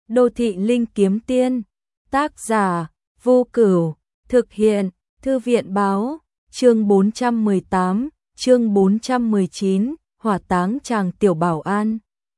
Đô thị linh kiếm tiên. Tác giả Vô Cửu. Thực hiện Thư viện báo. Chương 418, chương 419, hỏa táng chàng tiểu bảo an.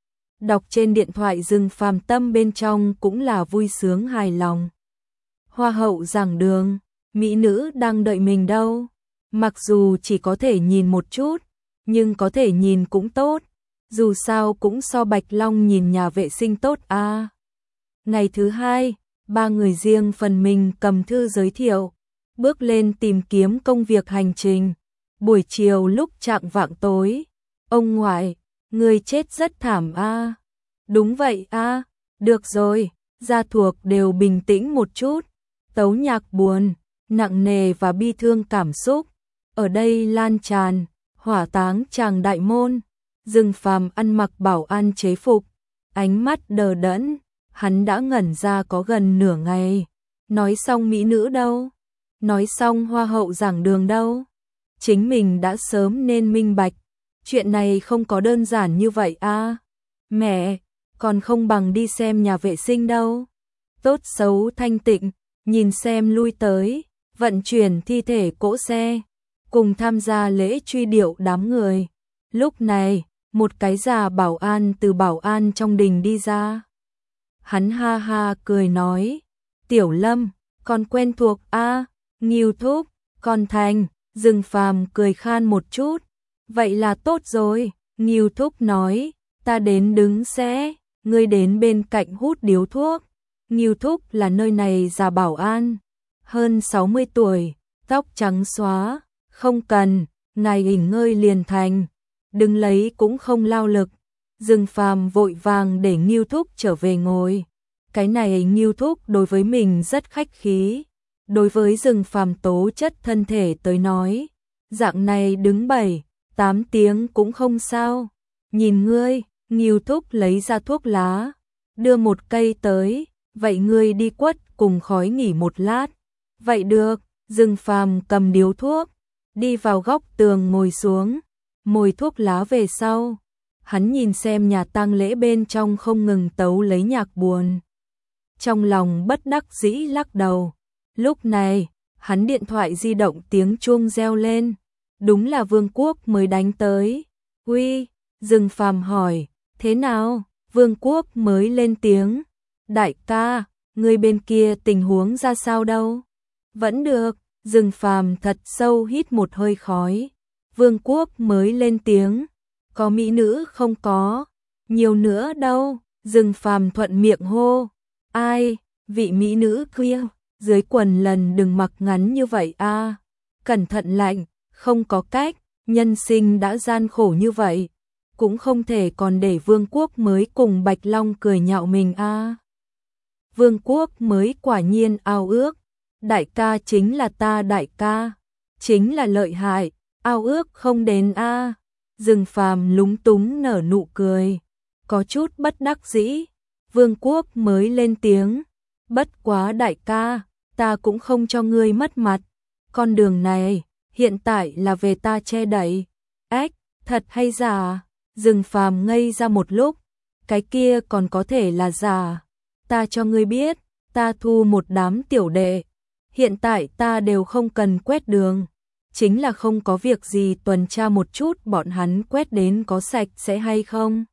Đọc trên điện thoại dừng phàm tâm bên trong cũng là vui sướng hài lòng. Hoa hậu giảng đường, mỹ nữ đang đợi mình đâu. Mặc dù chỉ có thể nhìn một chút, nhưng có thể nhìn cũng tốt. Dù sao cũng so Bạch Long nhìn nhà vệ sinh tốt a. Ngày thứ hai, ba người riêng phần mình cầm thư giới thiệu, bước lên tìm kiếm công việc hành trình. Buổi chiều lúc chạng vạng tối, ông ngoại, người chết rất thảm a. Đúng vậy a, được rồi, gia thuộc đều bình tĩnh một chút. Tấu nhạc buồn, nặng nề và bi thương cảm xúc ở đây lan tràn, hỏa táng chàng đại môn. Dừng Phàm ăn mặc bảo an chế phục, ánh mắt đờ đẫn, hắn đã ngẩn ra có gần nửa ngày. Nói xong mỹ nữ đâu? Nói xong hoa hậu giảng đường đâu? Chính mình đã sớm nên minh bạch, chuyện này không có đơn giản như vậy a. Mẹ, còn không bằng đi xem nhà vệ sinh đâu. Tốt xấu thanh tịnh, nhìn xem lui tới, vận chuyển thi thể cỗ xe, cùng tham gia lễ truy điệu đám người. Lúc này, một cái già bảo an từ bảo an trong đình đi ra. Hắn ha ha cười nói, Tiểu Lâm, con quen thuộc a. Nghiêu thúc, con Thành. Dừng Phàm cười khan một chút, vậy là tốt rồi. Nghiêu thúc nói, ta đến đứng sẽ, ngươi đến bên cạnh hút điếu thuốc. Nghiêu thúc là nơi này già bảo an, hơn 60 tuổi, tóc trắng xóa. Không cần, ngài nghỉ ngơi liền thành, đừng lấy cũng không lao lực. Dừng Phàm vội vàng để Nghiêu thúc trở về ngồi. Cái này Nghiêu thúc đối với mình rất khách khí. Đối với Dừng Phàm tố chất thân thể tới nói, dạng này đứng 7-8 tiếng cũng không sao. Nhìn ngươi, Nghiêu thúc lấy ra thuốc lá, đưa một cây tới, vậy ngươi đi quất cùng khói nghỉ một lát. Vậy được. Dừng Phàm cầm điếu thuốc, đi vào góc tường ngồi xuống, mồi thuốc lá về sau. Hắn nhìn xem nhà tang lễ bên trong không ngừng tấu lấy nhạc buồn. Trong lòng bất đắc dĩ lắc đầu. Lúc này, hắn điện thoại di động tiếng chuông reo lên. Đúng là Vương Quốc mới đánh tới. Uy, Dừng Phàm hỏi, thế nào? Vương Quốc mới lên tiếng. Đại ca, người bên kia tình huống ra sao đâu? Vẫn được. Dừng Phàm thật sâu hít một hơi khói. Vương Quốc mới lên tiếng. Có mỹ nữ không có? Nhiều nữa đâu? Dừng Phàm thuận miệng hô. Ai? Vị mỹ nữ kia. Dưới quần lần đừng mặc ngắn như vậy a. Cẩn thận lạnh. Không có cách. Nhân sinh đã gian khổ như vậy, cũng không thể còn để Vương Quốc mới cùng Bạch Long cười nhạo mình a. Vương Quốc mới quả nhiên ao ước. Đại ca chính là ta đại ca, chính là lợi hại, ao ước không đến a. Dừng Phàm lúng túng nở nụ cười, có chút bất đắc dĩ. Vương Quốc mới lên tiếng, bất quá đại ca, ta cũng không cho ngươi mất mặt. Con đường này, hiện tại là về ta che đậy. Ếch, thật hay giả? Dừng Phàm ngây ra một lúc, cái kia còn có thể là giả. Ta cho ngươi biết, ta thu một đám tiểu đệ. Hiện tại ta đều không cần quét đường, chính là không có việc gì tuần tra một chút bọn hắn quét đến có sạch sẽ hay không.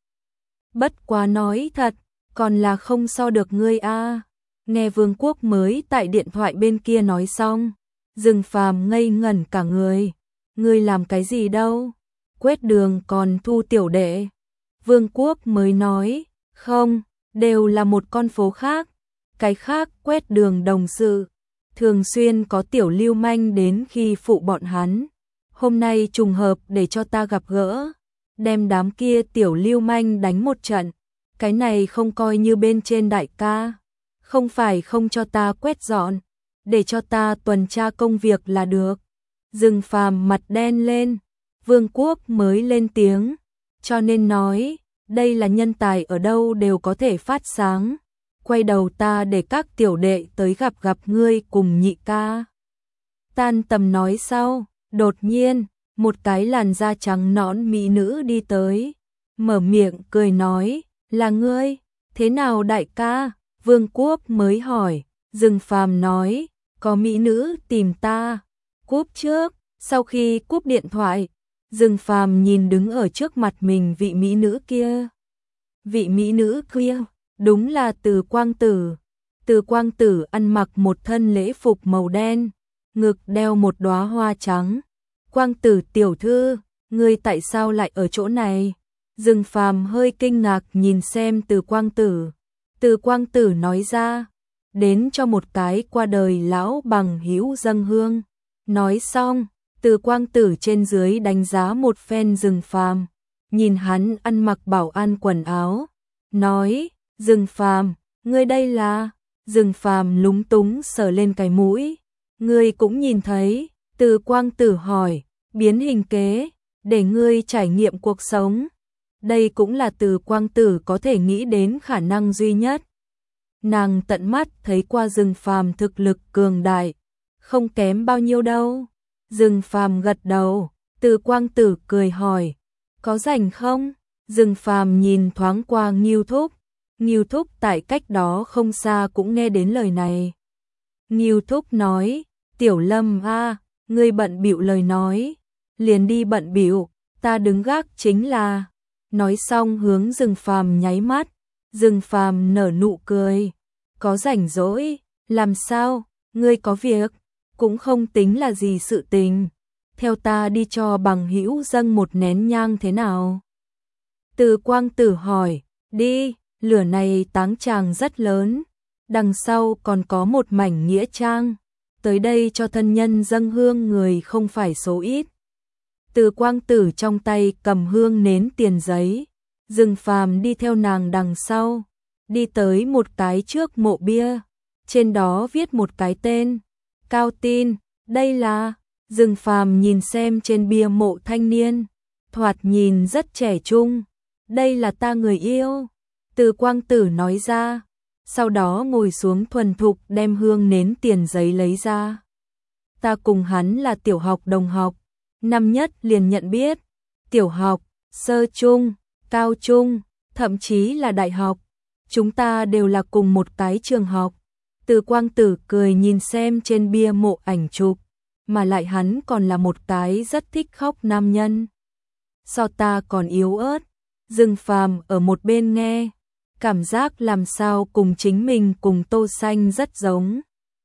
Bất quá nói thật, còn là không so được ngươi a. Nghe Vương Quốc mới tại điện thoại bên kia nói xong, Dừng Phàm ngây ngẩn cả người. Ngươi làm cái gì đâu? Quét đường còn thu tiểu đệ? Vương Quốc mới nói, không, đều là một con phố khác. Cái khác quét đường đồng sự, thường xuyên có tiểu lưu manh đến khi phụ bọn hắn. Hôm nay trùng hợp để cho ta gặp gỡ, đem đám kia tiểu lưu manh đánh một trận. Cái này không coi như bên trên đại ca. Không phải không cho ta quét dọn, để cho ta tuần tra công việc là được. Dừng Phàm mặt đen lên. Vương Quốc mới lên tiếng, cho nên nói, đây là nhân tài ở đâu đều có thể phát sáng. Quay đầu ta để các tiểu đệ tới gặp ngươi cùng nhị ca. Tan tầm nói sau, đột nhiên, một cái làn da trắng nõn mỹ nữ đi tới, mở miệng cười nói, là ngươi, thế nào đại ca? Vương Quốc mới hỏi, Dương Phàm nói, có mỹ nữ tìm ta. Cúp trước, sau khi cúp điện thoại, Dương Phàm nhìn đứng ở trước mặt mình vị mỹ nữ kia. Vị mỹ nữ kia, đúng là Từ Quang Tử. Từ Quang Tử ăn mặc một thân lễ phục màu đen, ngực đeo một đóa hoa trắng. Quang Tử tiểu thư, ngươi tại sao lại ở chỗ này? Dương Phàm hơi kinh ngạc nhìn xem Từ Quang Tử. Từ Quang Tử nói ra, đến cho một cái qua đời lão bằng hữu dâng hương. Nói xong, Từ Quang Tử trên dưới đánh giá một phen Dương Phàm, nhìn hắn ăn mặc bảo an quần áo, nói, Dương Phàm, ngươi đây là? Dương Phàm lúng túng sờ lên cái mũi, ngươi cũng nhìn thấy. Từ Quang Tử hỏi, biến hình kế, để ngươi trải nghiệm cuộc sống. Đây cũng là Từ Quang Tử có thể nghĩ đến khả năng duy nhất. Nàng tận mắt thấy qua Dương Phàm thực lực cường đại, không kém bao nhiêu đâu. Dương Phàm gật đầu, Từ Quang Tử cười hỏi, có rảnh không? Dương Phàm nhìn thoáng qua Ngưu Thúc. Ngưu Thúc tại cách đó không xa cũng nghe đến lời này. Ngưu Thúc nói, Tiểu Lâm a, ngươi bận bịu lời nói, liền đi bận bịu, ta đứng gác chính là. Nói xong hướng Dương Phàm nháy mắt. Dương Phàm nở nụ cười, có rảnh rỗi, làm sao, ngươi có việc, cũng không tính là gì sự tình. Theo ta đi cho bằng hữu dâng một nén nhang thế nào? Từ Quang Tử hỏi, đi, lửa này táng tràng rất lớn, đằng sau còn có một mảnh nghĩa trang, tới đây cho thân nhân dâng hương người không phải số ít. Từ Quang Tử trong tay cầm hương nến tiền giấy, Dương Phàm đi theo nàng đằng sau, đi tới một cái trước mộ bia, trên đó viết một cái tên, Cao Tin. Đây là. Dương Phàm nhìn xem trên bia mộ thanh niên, thoạt nhìn rất trẻ trung, đây là ta người yêu. Từ Quang Tử nói ra, sau đó ngồi xuống thuần thục đem hương nến tiền giấy lấy ra. Ta cùng hắn là tiểu học đồng học, năm nhất liền nhận biết, tiểu học, sơ trung, cao trung, thậm chí là đại học, chúng ta đều là cùng một cái trường học. Từ Quang Tử cười nhìn xem trên bia mộ ảnh chụp, mà lại hắn còn là một cái rất thích khóc nam nhân. So ta còn yếu ớt. Dương Phàm ở một bên nghe, cảm giác làm sao cùng chính mình cùng Tô Xanh rất giống.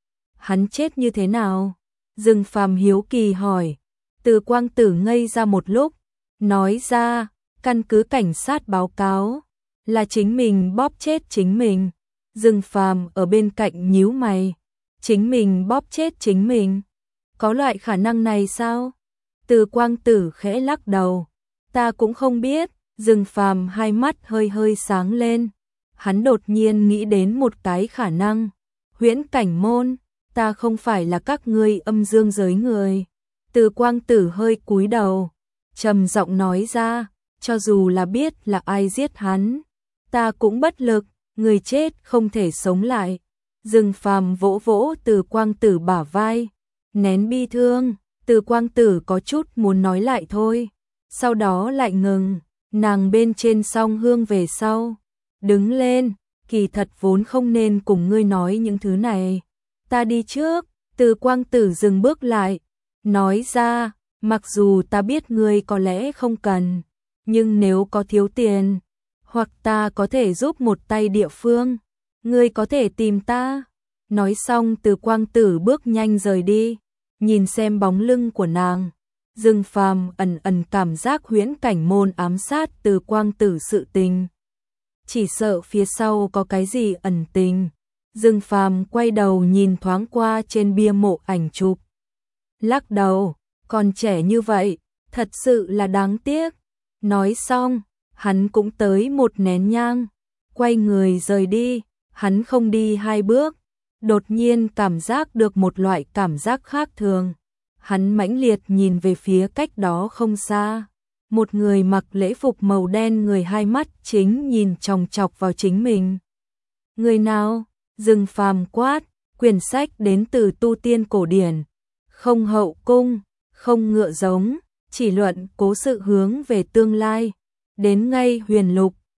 Hắn chết như thế nào? Dương Phàm hiếu kỳ hỏi. Từ Quang Tử ngây ra một lúc, nói ra, căn cứ cảnh sát báo cáo, là chính mình bóp chết chính mình. Dương Phàm ở bên cạnh nhíu mày, chính mình bóp chết chính mình? Có loại khả năng này sao? Từ Quang Tử khẽ lắc đầu, ta cũng không biết. Dương Phàm hai mắt hơi hơi sáng lên, hắn đột nhiên nghĩ đến một cái khả năng. Huyễn Cảnh Môn, ta không phải là các ngươi âm dương giới người. Từ Quang Tử hơi cúi đầu, trầm giọng nói ra, cho dù là biết là ai giết hắn, ta cũng bất lực, người chết không thể sống lại. Dương Phàm vỗ vỗ Từ Quang Tử bả vai, nén bi thương. Từ Quang Tử có chút muốn nói lại thôi, sau đó lại ngừng. Nàng bên trên song hương về sau, đứng lên, kỳ thật vốn không nên cùng ngươi nói những thứ này. Ta đi trước. Từ Quang Tử dừng bước lại, nói ra, mặc dù ta biết ngươi có lẽ không cần, nhưng nếu có thiếu tiền, hoặc ta có thể giúp một tay địa phương, ngươi có thể tìm ta. Nói xong Từ Quang Tử bước nhanh rời đi, nhìn xem bóng lưng của nàng. Dương Phàm ẩn ẩn cảm giác Huyễn Cảnh Môn ám sát Từ Quang Tử sự tình. Chỉ sợ phía sau có cái gì ẩn tình. Dương Phàm quay đầu nhìn thoáng qua trên bia mộ ảnh chụp, lắc đầu, còn trẻ như vậy, thật sự là đáng tiếc. Nói xong, hắn cũng tới một nén nhang, quay người rời đi. Hắn không đi hai bước, đột nhiên cảm giác được một loại cảm giác khác thường. Hắn mãnh liệt nhìn về phía cách đó không xa, một người mặc lễ phục màu đen, người hai mắt chính nhìn chòng chọc vào chính mình. Người nào? Dương Phàm quát. Quyển sách đến từ tu tiên cổ điển, không hậu cung, không ngựa giống, chỉ luận cố sự hướng về tương lai, đến ngay huyền lục.